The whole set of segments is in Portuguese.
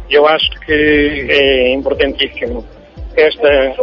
Eu acho que é importantíssimo esta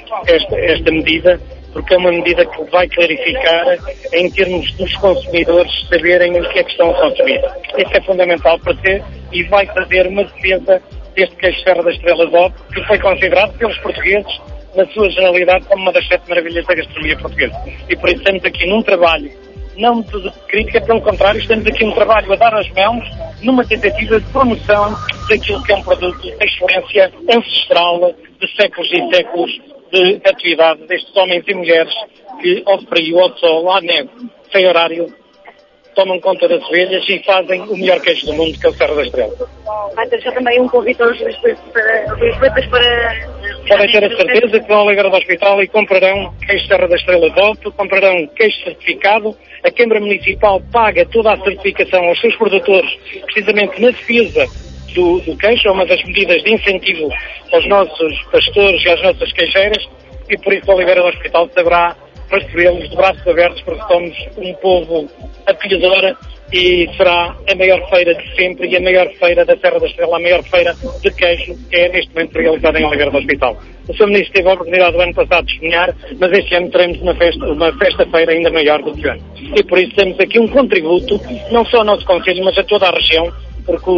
medida, porque é uma medida que vai clarificar em termos dos consumidores saberem o que é que estão a consumir. Isso é fundamental para ter e vai fazer uma defesa deste queijo Serra da Estrela d'Op, que foi considerado pelos portugueses, na sua generalidade, como uma das 7 maravilhas da gastronomia portuguesa. E por isso estamos aqui num trabalho, não de crítica, pelo contrário, estamos aqui num trabalho a dar as mãos, numa tentativa de promoção daquilo que é um produto de excelência ancestral, de séculos e séculos de atividade destes homens e mulheres que, ao frio, ao sol, à neve, sem horário, tomam conta das ovelhas e fazem o melhor queijo do mundo, que é o Serra da Estrela. Vai deixar também um convite aos lisboetas para... Podem ter a certeza que vão ao Oliveira do Hospital e comprarão queijo Serra da Estrela d'Op, comprarão queijo certificado. A Câmara Municipal paga toda a certificação aos seus produtores, precisamente na defesa do queijo, é uma das medidas de incentivo aos nossos pastores e às nossas queijeiras, e por isso o Oliveira do Hospital saberá recebê-los de braços abertos, porque somos um povo acolhedor e será a maior feira de sempre e a maior feira da Serra da Estrela, a maior feira de queijo que é neste momento realizada em Oliveira do Hospital. O Sr. Ministro teve a oportunidade do ano passado de testemunhar, mas este ano teremos uma festa-feira ainda maior do que o ano. E por isso temos aqui um contributo, não só ao nosso Conselho, mas a toda a região, porque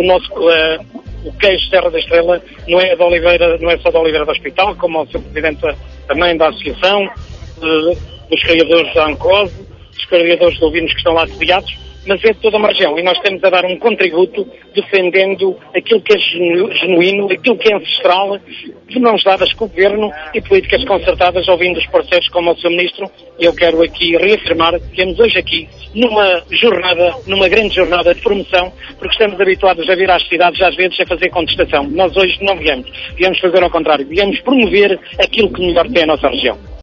o queijo Serra da Estrela não é só de Oliveira do Hospital, como o Sr. Presidente também da Associação, dos criadores da Ancose, dos criadores de ovinos que estão lá sediados, mas é de toda uma região e nós estamos a dar um contributo defendendo aquilo que é genuíno, aquilo que é ancestral, de mãos dadas com o Governo e políticas concertadas, ouvindo os parceiros como o Sr. Ministro. E eu quero aqui reafirmar que temos hoje aqui numa grande jornada de promoção, porque estamos habituados a vir às cidades às vezes a fazer contestação. Nós hoje não viemos fazer ao contrário, viemos promover aquilo que melhor tem a nossa região.